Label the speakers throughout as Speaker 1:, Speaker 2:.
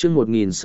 Speaker 1: chương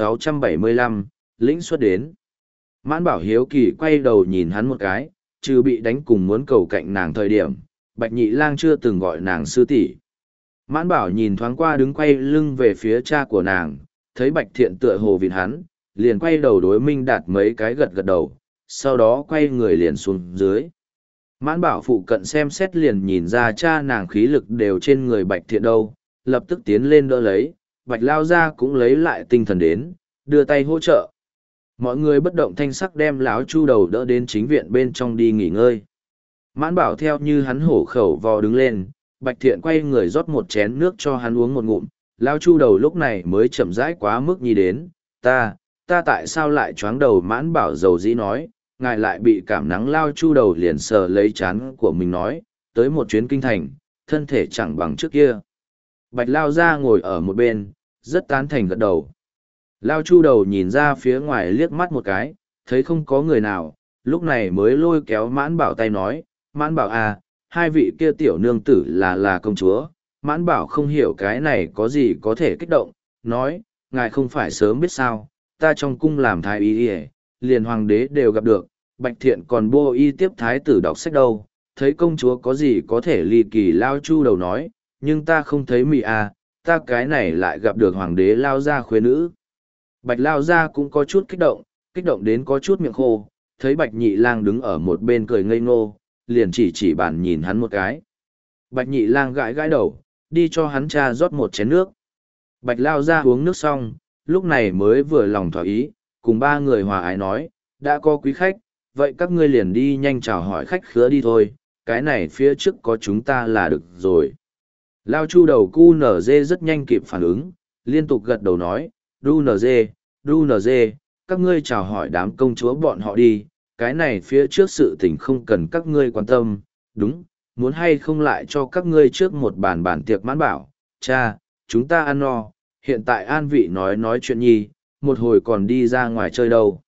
Speaker 1: 1675, lĩnh xuất đến. Mãn Bảo hiếu kỳ quay đầu nhìn hắn một cái, trừ bị đánh cùng muốn cầu cạnh nàng thời điểm, Bạch Nhị Lang chưa từng gọi nàng sư tỷ. Mãn Bảo nhìn thoáng qua đứng quay lưng về phía cha của nàng, thấy Bạch Thiện tựa hồ vịn hắn, liền quay đầu đối Minh Đạt mấy cái gật gật đầu, sau đó quay người liền xuống dưới. Mãn Bảo phụ cận xem xét liền nhìn ra cha nàng khí lực đều trên người Bạch Thiện đâu, lập tức tiến lên đỡ lấy, Bạch Lao Gia cũng lấy lại tinh thần đến, đưa tay hỗ trợ. Mọi người bất động thanh sắc đem lão Chu Đầu đỡ đến chính viện bên trong đi nghỉ ngơi. Mãn Bảo theo như hắn hổ khẩu vò đứng lên, Bạch Thiện quay người rót một chén nước cho hắn uống một ngụm, lão Chu Đầu lúc này mới chậm rãi quá mức nhi đến, ta tại sao lại choáng đầu? Mãn Bảo dầu dĩ nói, ngài lại bị cảm nắng. Lao Chu Đầu liền sờ lấy chán của mình nói, tới một chuyến kinh thành, thân thể chẳng bằng trước kia. Bạch Lao Gia ngồi ở một bên, rất tán thành gật đầu. Lao Chu Đầu nhìn ra phía ngoài liếc mắt một cái, thấy không có người nào, lúc này mới lôi kéo Mãn Bảo tay nói, Mãn Bảo à, hai vị kia tiểu nương tử là công chúa. Mãn Bảo không hiểu cái này có gì có thể kích động, nói, ngài không phải sớm biết sao, ta trong cung làm thái y liền hoàng đế đều gặp được, Bạch Thiện còn bô y tiếp thái tử đọc sách đâu, thấy công chúa có gì có thể ly kỳ. Lao Chu Đầu nói, nhưng ta không thấy mị à, ta cái này lại gặp được hoàng đế Lao Gia khuê nữ. Bạch Lao Gia cũng có chút kích động đến có chút miệng khô, thấy Bạch Nhị Lang đứng ở một bên cười ngây ngô, liền chỉ bàn nhìn hắn một cái. Bạch Nhị Lang gãi gãi đầu, đi cho hắn cha rót một chén nước. Bạch Lao Gia uống nước xong, lúc này mới vừa lòng thỏa ý, cùng ba người hòa ái nói, đã có quý khách, vậy các ngươi liền đi nhanh chào hỏi khách khứa đi thôi, cái này phía trước có chúng ta là được rồi. Lao Chu Đầu cu nở dê rất nhanh kịp phản ứng, liên tục gật đầu nói, đu nở dê, các ngươi chào hỏi đám công chúa bọn họ đi, cái này phía trước sự tình không cần các ngươi quan tâm, đúng, muốn hay không lại cho các ngươi trước một bàn tiệc. Mãn Bảo, cha, chúng ta ăn no, hiện tại an vị nói chuyện nhi, một hồi còn đi ra ngoài chơi đâu.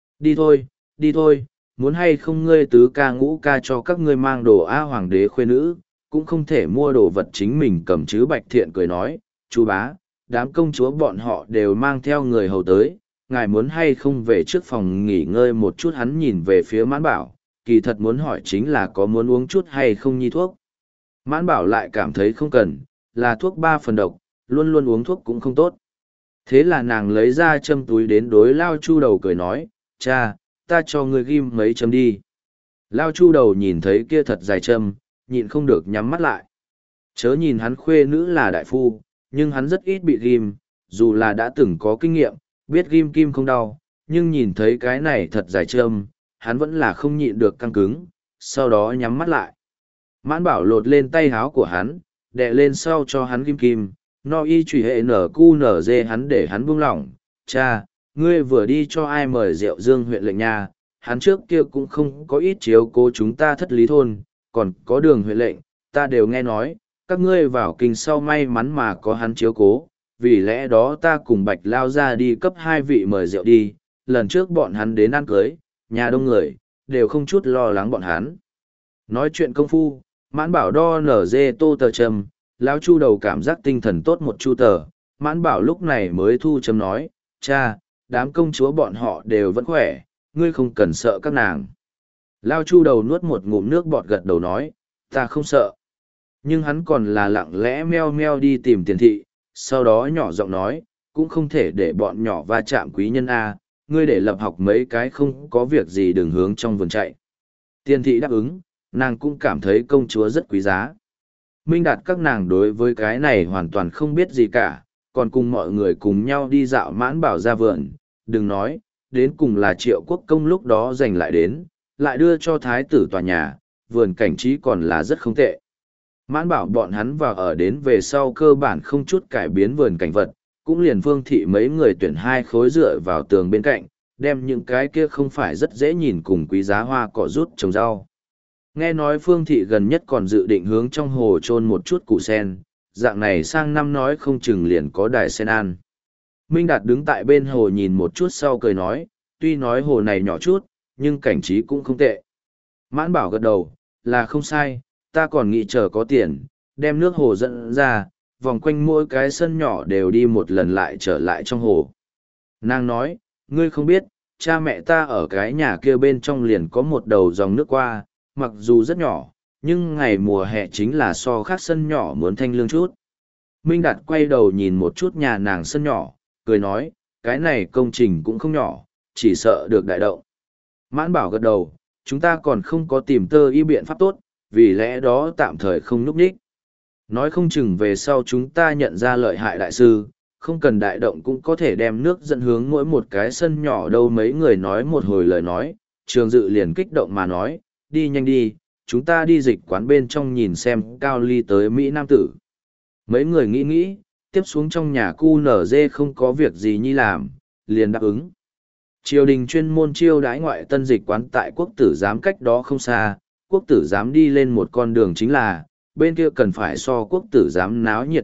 Speaker 1: Đi thôi, muốn hay không ngươi tứ ca ngũ ca cho các ngươi mang đồ a? Hoàng đế khuê nữ, cũng không thể mua đồ vật chính mình cầm chứ. Bạch Thiện cười nói, chú bá, đám công chúa bọn họ đều mang theo người hầu tới, ngài muốn hay không về trước phòng nghỉ ngơi một chút? Hắn nhìn về phía Mãn Bảo, kỳ thật muốn hỏi chính là có muốn uống chút hay không nhi thuốc. Mãn Bảo lại cảm thấy không cần, là thuốc 3 phần độc, luôn luôn uống thuốc cũng không tốt. Thế là nàng lấy ra châm túi đến đối Lao Chu Đầu cười nói, cha, ta cho ngươi ghim mấy châm đi. Lao Chu Đầu nhìn thấy kia thật dài châm, nhịn không được nhắm mắt lại. Chớ nhìn hắn khuê nữ là đại phu, nhưng hắn rất ít bị ghim, dù là đã từng có kinh nghiệm, biết ghim kim không đau, nhưng nhìn thấy cái này thật dài châm, hắn vẫn là không nhịn được căng cứng, sau đó nhắm mắt lại. Mãn Bảo lột lên tay háo của hắn, đè lên sau cho hắn ghim kim, no y trùy hệ nở cu nở dê hắn để hắn buông lỏng. Cha, ngươi vừa đi cho ai mời rượu Dương huyện lệnh nha, hắn trước kia cũng không có ít chiếu cố chúng ta Thất Lý thôn, còn có Đường huyện lệnh, ta đều nghe nói, các ngươi vào kinh sau may mắn mà có hắn chiếu cố, vì lẽ đó ta cùng Bạch Lao Gia đi cấp 2 vị mời rượu đi, lần trước bọn hắn đến ăn cưới, nhà đông người, đều không chút lo lắng bọn hắn. Nói chuyện công phu, Mãn Bảo đo nở dê tô tờ trầm, Lão Chu Đầu cảm giác tinh thần tốt một chu tờ, Mãn Bảo lúc này mới thu châm nói, cha, đám công chúa bọn họ đều vẫn khỏe, ngươi không cần sợ các nàng. Lao Chu Đầu nuốt một ngụm nước bọt gật đầu nói, ta không sợ. Nhưng hắn còn là lặng lẽ meo meo đi tìm Tiền Thị, sau đó nhỏ giọng nói, cũng không thể để bọn nhỏ va chạm quý nhân A, ngươi để lập học mấy cái không có việc gì đừng hướng trong vườn chạy. Tiền Thị đáp ứng, nàng cũng cảm thấy công chúa rất quý giá. Minh Đạt các nàng đối với cái này hoàn toàn không biết gì cả, còn cùng mọi người cùng nhau đi dạo Mãn Bảo ra vườn, đừng nói, đến cùng là Triệu Quốc công lúc đó giành lại đến, lại đưa cho thái tử tòa nhà, vườn cảnh trí còn là rất không tệ. Mãn Bảo bọn hắn vào ở đến về sau cơ bản không chút cải biến vườn cảnh vật, cũng liền Phương Thị mấy người tuyển 2 khối dựa vào tường bên cạnh, đem những cái kia không phải rất dễ nhìn cùng quý giá hoa cỏ rút trồng rau. Nghe nói Phương Thị gần nhất còn dự định hướng trong hồ chôn một chút củ sen, dạng này sang năm nói không chừng liền có đài sen ăn. Minh Đạt đứng tại bên hồ nhìn một chút sau cười nói, tuy nói hồ này nhỏ chút, nhưng cảnh trí cũng không tệ. Mãn Bảo gật đầu, là không sai, ta còn nghĩ chờ có tiền, đem nước hồ dẫn ra, vòng quanh mỗi cái sân nhỏ đều đi một lần lại trở lại trong hồ. Nàng nói, ngươi không biết, cha mẹ ta ở cái nhà kia bên trong liền có một đầu dòng nước qua, mặc dù rất nhỏ, nhưng ngày mùa hè chính là so khác sân nhỏ muốn thanh lương chút. Minh Đạt quay đầu nhìn một chút nhà nàng sân nhỏ, cười nói, cái này công trình cũng không nhỏ, chỉ sợ được đại động. Mãn Bảo gật đầu, chúng ta còn không có tìm tơ y biện pháp tốt, vì lẽ đó tạm thời không núp ních. Nói không chừng về sau chúng ta nhận ra lợi hại đại sư, không cần đại động cũng có thể đem nước dẫn hướng mỗi một cái sân nhỏ đâu. Mấy người nói một hồi lời nói, Trường Dự liền kích động mà nói, đi nhanh đi, chúng ta đi dịch quán bên trong nhìn xem Cao Ly tới Mỹ Nam Tử. Mấy người nghĩ nghĩ, tiếp xuống trong nhà cu nở dê không có việc gì nhi làm, liền đáp ứng. Triều đình chuyên môn chiêu đãi ngoại tân dịch quán tại quốc tử giám cách đó không xa, quốc tử giám đi lên một con đường chính là, bên kia cần phải so quốc tử giám náo nhiệt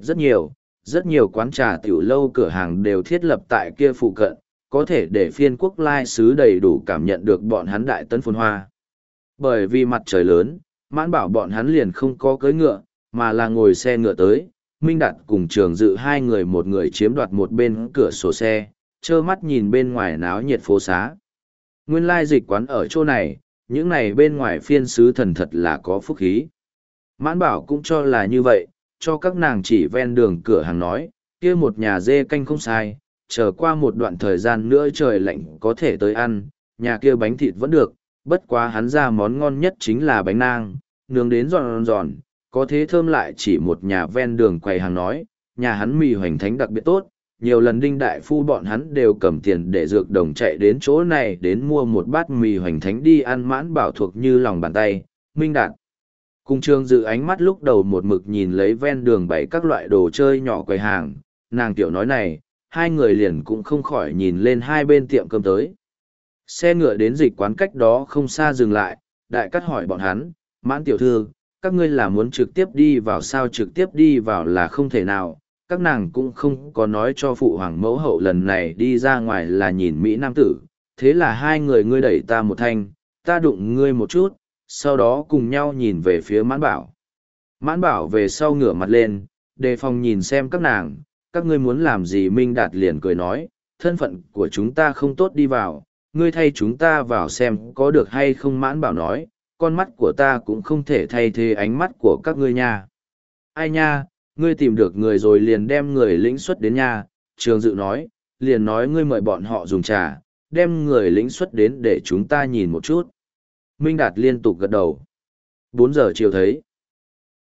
Speaker 1: rất nhiều quán trà tiểu lâu cửa hàng đều thiết lập tại kia phụ cận, có thể để phiên quốc lai sứ đầy đủ cảm nhận được bọn hắn đại tân phồn hoa. Bởi vì mặt trời lớn, Mãn Bảo bọn hắn liền không có cưỡi ngựa, mà là ngồi xe ngựa tới, Minh Đạt cùng Trường Dự hai người một người chiếm đoạt một bên cửa sổ xe, trơ mắt nhìn bên ngoài náo nhiệt phố xá. Nguyên lai dịch quán ở chỗ này, những này bên ngoài phiên sứ thần thật là có phúc khí. Mãn Bảo cũng cho là như vậy, cho các nàng chỉ ven đường cửa hàng nói, kia một nhà dê canh không sai, chờ qua một đoạn thời gian nữa trời lạnh có thể tới ăn, nhà kia bánh thịt vẫn được, bất quá hắn ra món ngon nhất chính là bánh nang, nướng đến giòn giòn, có thế thơm lại chỉ một nhà ven đường quầy hàng nói, nhà hắn mì hoành thánh đặc biệt tốt, nhiều lần Đinh đại phu bọn hắn đều cầm tiền để dược đồng chạy đến chỗ này đến mua một bát mì hoành thánh đi ăn. Mãn Bảo thuộc như lòng bàn tay, Minh Đạt cùng Trường Dự ánh mắt lúc đầu một mực nhìn lấy ven đường bày các loại đồ chơi nhỏ quầy hàng, nàng tiểu nói này, hai người liền cũng không khỏi nhìn lên hai bên tiệm cơm tới. Xe ngựa đến dịch quán cách đó không xa dừng lại, Đại Cát hỏi bọn hắn, Mãn tiểu thư, các ngươi là muốn trực tiếp đi vào sao? Trực tiếp đi vào là không thể nào, các nàng cũng không có nói cho phụ hoàng mẫu hậu lần này đi ra ngoài là nhìn Mỹ Nam Tử, thế là hai người ngươi đẩy ta một thanh, ta đụng ngươi một chút, sau đó cùng nhau nhìn về phía Mãn Bảo. Mãn Bảo về sau ngửa mặt lên, đề phòng nhìn xem các nàng, các ngươi muốn làm gì? Minh Đạt liền cười nói, thân phận của chúng ta không tốt đi vào, ngươi thay chúng ta vào xem có được hay không? Mãn Bảo nói, con mắt của ta cũng không thể thay thế ánh mắt của các ngươi nha. Ai nha, ngươi tìm được người rồi liền đem người lĩnh xuất đến nha. Trường Dự nói, liền nói ngươi mời bọn họ dùng trà, đem người lĩnh xuất đến để chúng ta nhìn một chút. Minh Đạt liên tục gật đầu. 4 giờ chiều thấy.